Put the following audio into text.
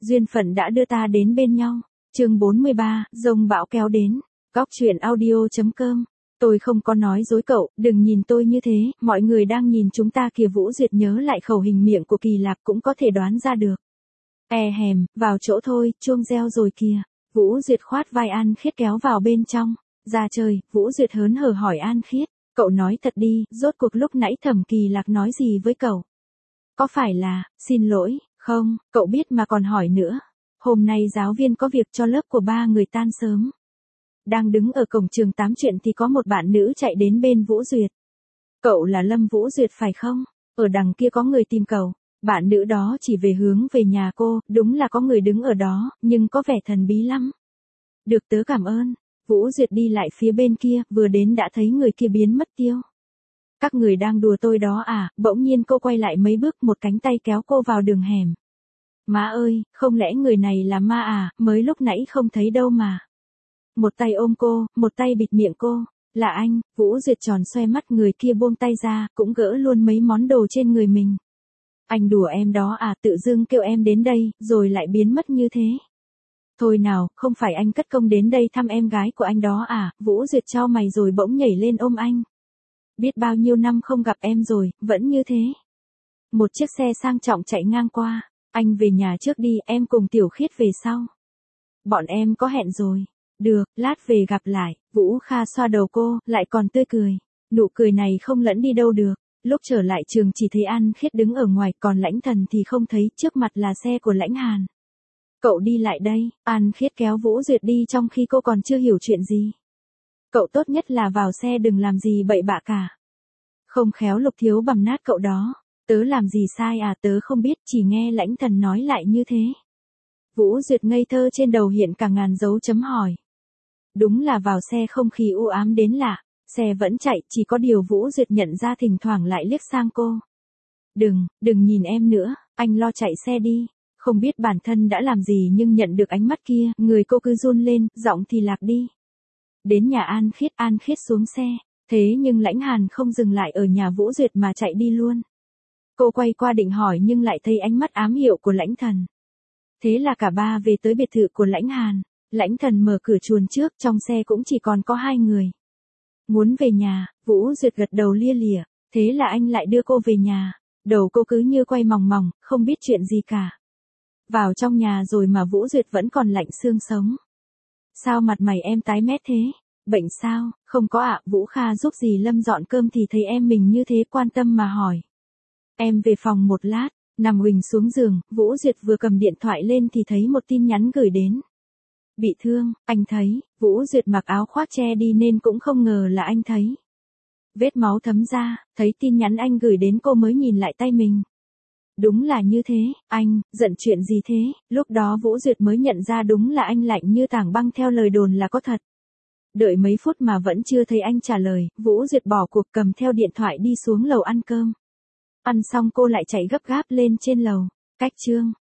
Duyên phận đã đưa ta đến bên nhau. Chương 43, dông bão kéo đến. Góc truyện audio.com. Tôi không có nói dối cậu, đừng nhìn tôi như thế, mọi người đang nhìn chúng ta kìa. Vũ Duyệt nhớ lại khẩu hình miệng của Kỳ Lạc cũng có thể đoán ra được. Vào chỗ thôi, chuông reo rồi kìa. Vũ Duyệt khoát vai An Khiết kéo vào bên trong. Ra trời, Vũ Duyệt hớn hở hỏi An Khiết, cậu nói thật đi, rốt cuộc lúc nãy Thẩm Kỳ Lạc nói gì với cậu? Có phải là, xin lỗi, không, cậu biết mà còn hỏi nữa. Hôm nay giáo viên có việc cho lớp của 3 người tan sớm. Đang đứng ở cổng trường tám chuyện thì có một bạn nữ chạy đến bên Vũ Duyệt. Cậu là Lâm Vũ Duyệt phải không? Ở đằng kia có người tìm cậu. Bạn nữ đó chỉ về hướng về nhà cô, đúng là có người đứng ở đó, nhưng có vẻ thần bí lắm. Được tớ cảm ơn. Vũ Duyệt đi lại phía bên kia, vừa đến đã thấy người kia biến mất tiêu. Các người đang đùa tôi đó à? Bỗng nhiên cô quay lại mấy bước, một cánh tay kéo cô vào đường hẻm. Má ơi, không lẽ người này là ma à, mới lúc nãy không thấy đâu mà. Một tay ôm cô, một tay bịt miệng cô. Là anh. Vũ Duyệt tròn xoe mắt, người kia buông tay ra, cũng gỡ luôn mấy món đồ trên người mình. Anh đùa em đó à, tự dưng kêu em đến đây, rồi lại biến mất như thế. Thôi nào, không phải anh cất công đến đây thăm em gái của anh đó à? Vũ Duyệt chau mày rồi bỗng nhảy lên ôm anh. Biết bao nhiêu năm không gặp em rồi, vẫn như thế. Một chiếc xe sang trọng chạy ngang qua. Anh về nhà trước đi, em cùng Tiểu Khiết về sau. Bọn em có hẹn rồi. Được, lát về gặp lại. Vũ Kha xoa đầu cô, lại còn tươi cười. Nụ cười này không lẫn đi đâu được. Lúc trở lại trường chỉ thấy An Khiết đứng ở ngoài, còn Lãnh Thần thì không thấy, trước mặt là xe của Lãnh Hàn. Cậu đi lại đây. An Khiết kéo Vũ Duyệt đi trong khi cô còn chưa hiểu chuyện gì. Cậu tốt nhất là vào xe, đừng làm gì bậy bạ cả. Không khéo Lục Thiếu bầm nát cậu đó. Tớ làm gì sai à? Tớ không biết, chỉ nghe Lãnh Thần nói lại như thế. Vũ Duyệt ngây thơ, trên đầu hiện cả ngàn dấu chấm hỏi. Đúng là vào xe không khí u ám đến lạ. Xe vẫn chạy, chỉ có điều Vũ Duyệt nhận ra thỉnh thoảng lại liếc sang cô. Đừng nhìn em nữa, anh lo chạy xe đi. Không biết bản thân đã làm gì nhưng nhận được ánh mắt kia, người cô cứ run lên, giọng thì lạc đi. Đến nhà An Khiết xuống xe, thế nhưng Lãnh Hàn không dừng lại ở nhà Vũ Duyệt mà chạy đi luôn. Cô quay qua định hỏi nhưng lại thấy ánh mắt ám hiệu của Lãnh Thần. Thế là cả ba về tới biệt thự của Lãnh Hàn. Lãnh Thần mở cửa chuồn trước, trong xe cũng chỉ còn có 2 người. Muốn về nhà, Vũ Duyệt gật đầu lia lịa, thế là anh lại đưa cô về nhà. Đầu cô cứ như quay mòng mòng, không biết chuyện gì cả. Vào trong nhà rồi mà Vũ Duyệt vẫn còn lạnh xương sống. Sao mặt mày em tái mét thế? Bệnh sao? Không có ạ. Vũ Kha giúp dì Lâm dọn cơm thì thấy em mình như thế, quan tâm mà hỏi. Em về phòng một lát. Nằm uỳnh xuống giường, Vũ Duyệt vừa cầm điện thoại lên thì thấy một tin nhắn gửi đến. Bị thương, anh thấy. Vũ Duyệt mặc áo khoác che đi nên cũng không ngờ là anh thấy. Vết máu thấm ra, thấy tin nhắn anh gửi đến cô mới nhìn lại tay mình. Đúng là như thế. Anh, giận chuyện gì thế? Lúc đó Vũ Duyệt mới nhận ra đúng là anh lạnh như tảng băng, theo lời đồn là có thật. Đợi mấy phút mà vẫn chưa thấy anh trả lời, Vũ Duyệt bỏ cuộc, cầm theo điện thoại đi xuống lầu ăn cơm. Ăn xong cô lại chạy gấp gáp lên trên lầu. Cách chương.